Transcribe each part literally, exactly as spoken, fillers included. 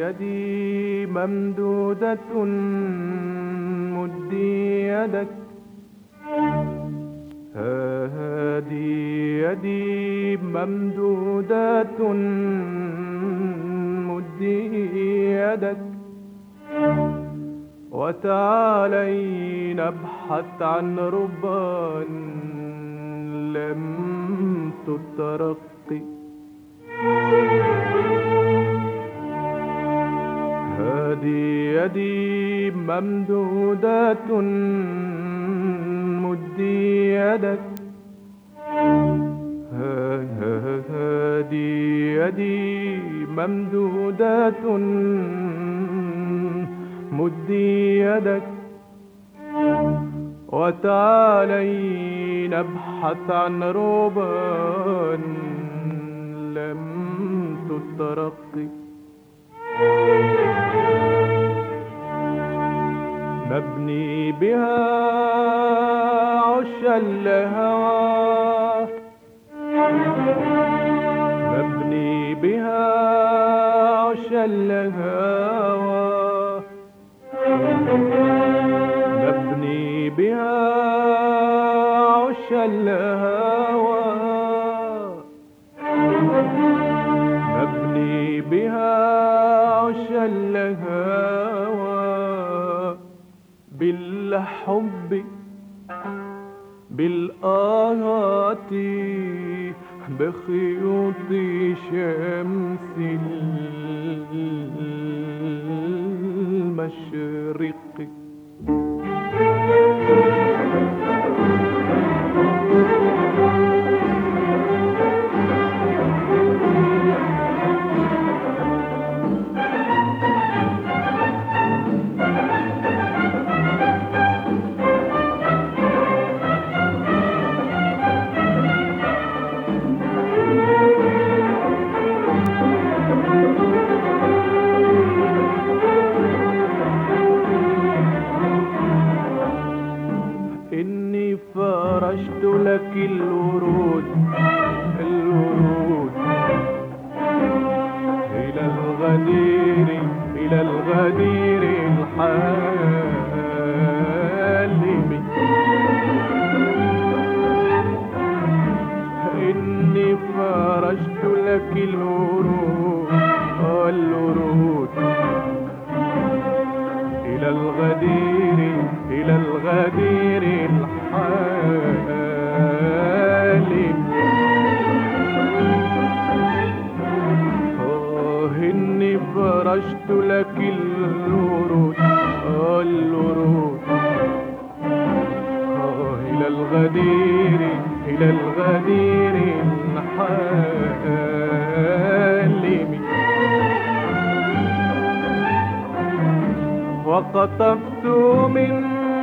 يدي ممدودة مدي يدك، هذه يدي ممدودة مدي يدك، وتعالي نبحث عن ربان لم تترقي. هذه يدي ممدودة مدي يدك، هذه يدي ممدودة مدي يدك، وتعالي نبحث عن ربان لم تترقي. نبني بها عش الهوى، نبني بها عش الهوى، نبني بها عش الهوى، نبني بها عش الهوى، بالحب بالآهات بخيوط شمس المشرق. فرشت لك الورود الورود إلى الغدير إلى الغدير الحالم. إني فرشت لك الورود الورود إلى الغدير إلى الغدير الحالم. آه إني فرشت لك الورود الورود آه إلى الغدير إلى الغدير الحالم. وقطفت من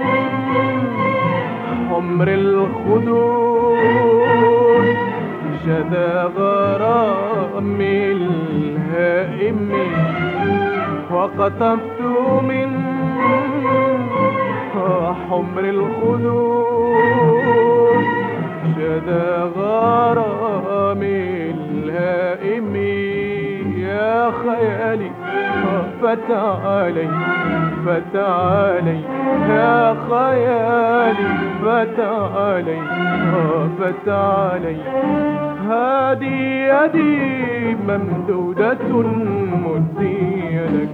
حمر الخدود شذا غرام الهائم. وقطفت من حمر الخدود شذا غرام الهائم. يا خيالي فتعالي فتعالي يا خيالي فتعالي فتعالي. هذه يدي ممدودة مدي يدك،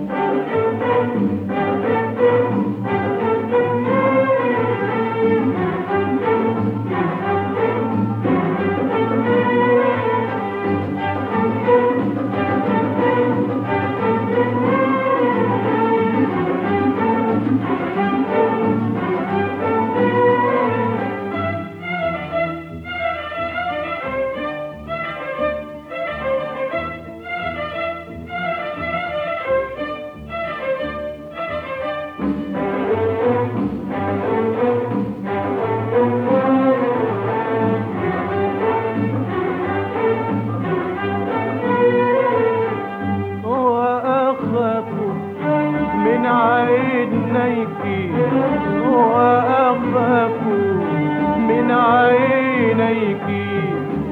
وأخاف من عينيك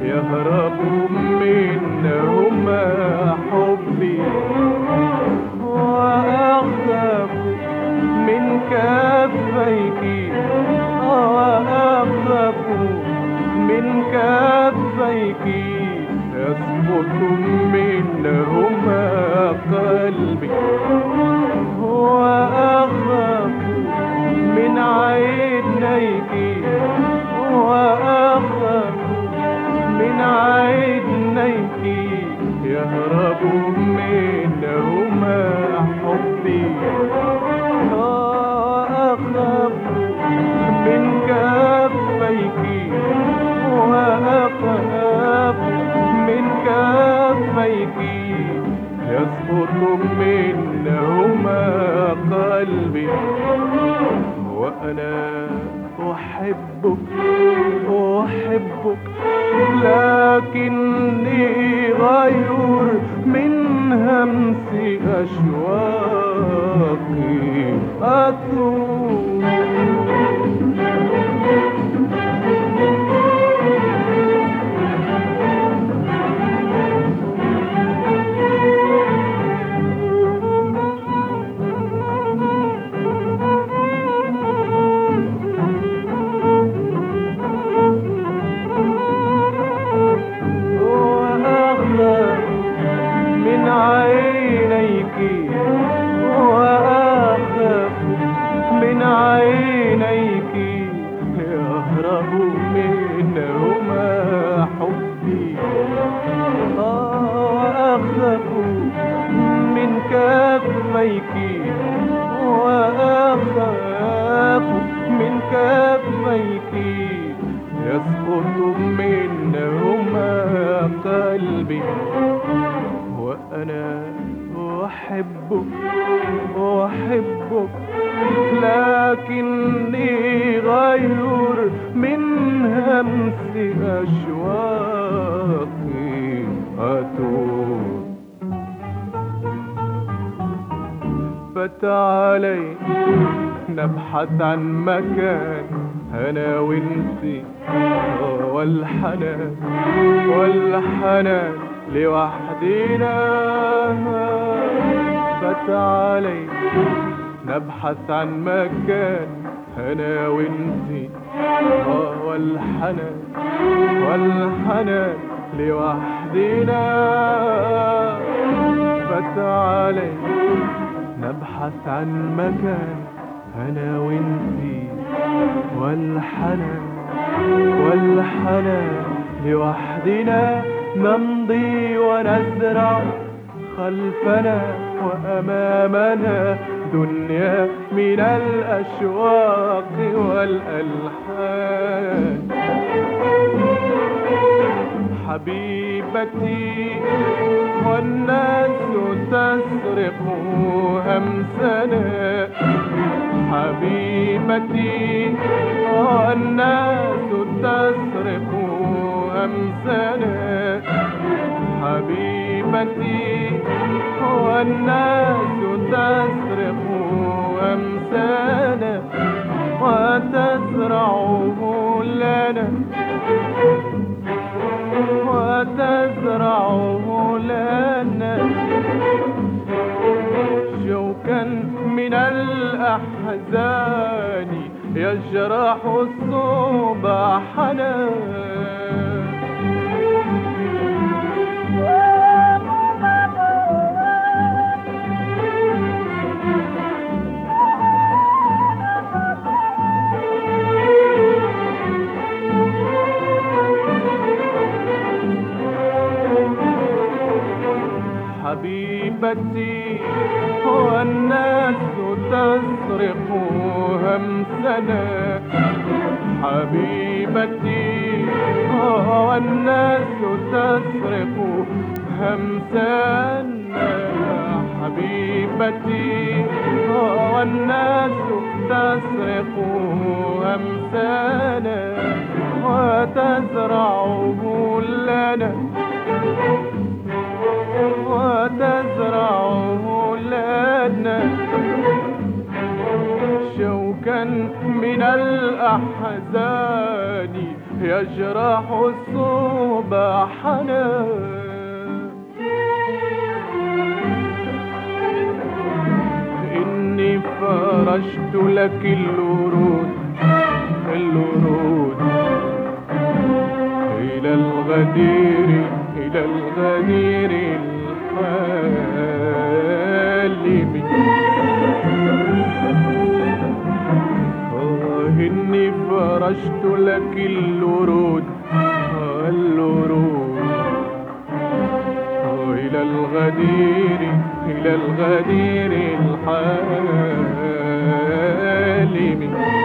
يهرب منهما حبي. يسقط منهما قلبي، وأنا أحبك أحبك لكني غير من همس أشواقي أتوب. وأخاف من عينيك يهرب منهما حبي، وأخاف من كفيك وأخاف من كفيك يسقط منهما قلبي، وأنا أحبك أحبك لكني غير من همس أشواقي أتوب. فتعالي نبحث عن مكان أنا وانتي والحنان والحنان لوحدنا. فتعالي نبحث عن مكان أنا وانتي والحنان والحنان لوحدنا. فتعالي نبحث عن مكان أنا وانتي والحنان والحنان لوحدنا. نمضي ونزرع خلفنا وأمامنا دنيا من الأشواق والألحان. حبيبتي والناس تسرق همسنا، حبيبتي والناس تسرق همسنا، حبيبتي والناس تسرق همسنا وتزرعه لنا وتزرعه لنا شوكا من الأحزان يجرح الصبح حنان. حبيبتي والناس تسرق همسنا، حبيبتي والناس تسرق همسنا، حبيبتي والناس تسرق همسنا وتزرعه لنا وتزرعه لنا شوكا من الأحزان يجرح الصبح حنان. إني فرشت لك الورود الورود إلى الغدير إلى الغدير الحالم. إني فرشت لك الورود الورود إلى الغدير إلى الغدير الحالم.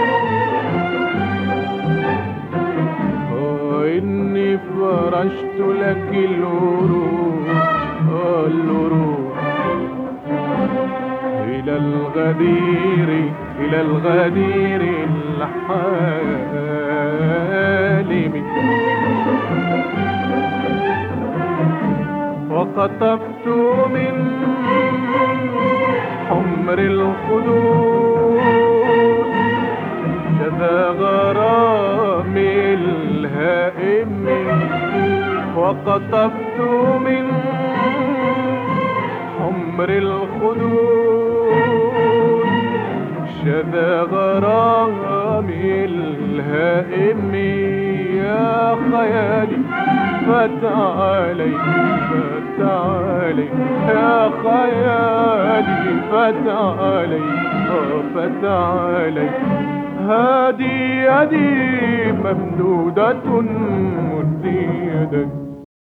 إني فرشت لك الورود الورود الغدير إلى الغدير الحالم. وقطفت من حمر الخدود شذا غرام الهائم. وقطفت من حمر الخدود شذا غرام الهائم. يا خيالي فتعالي فتعالي يا خيالي فتعالي فتعالي. هذه يدي ممدودة مزيدة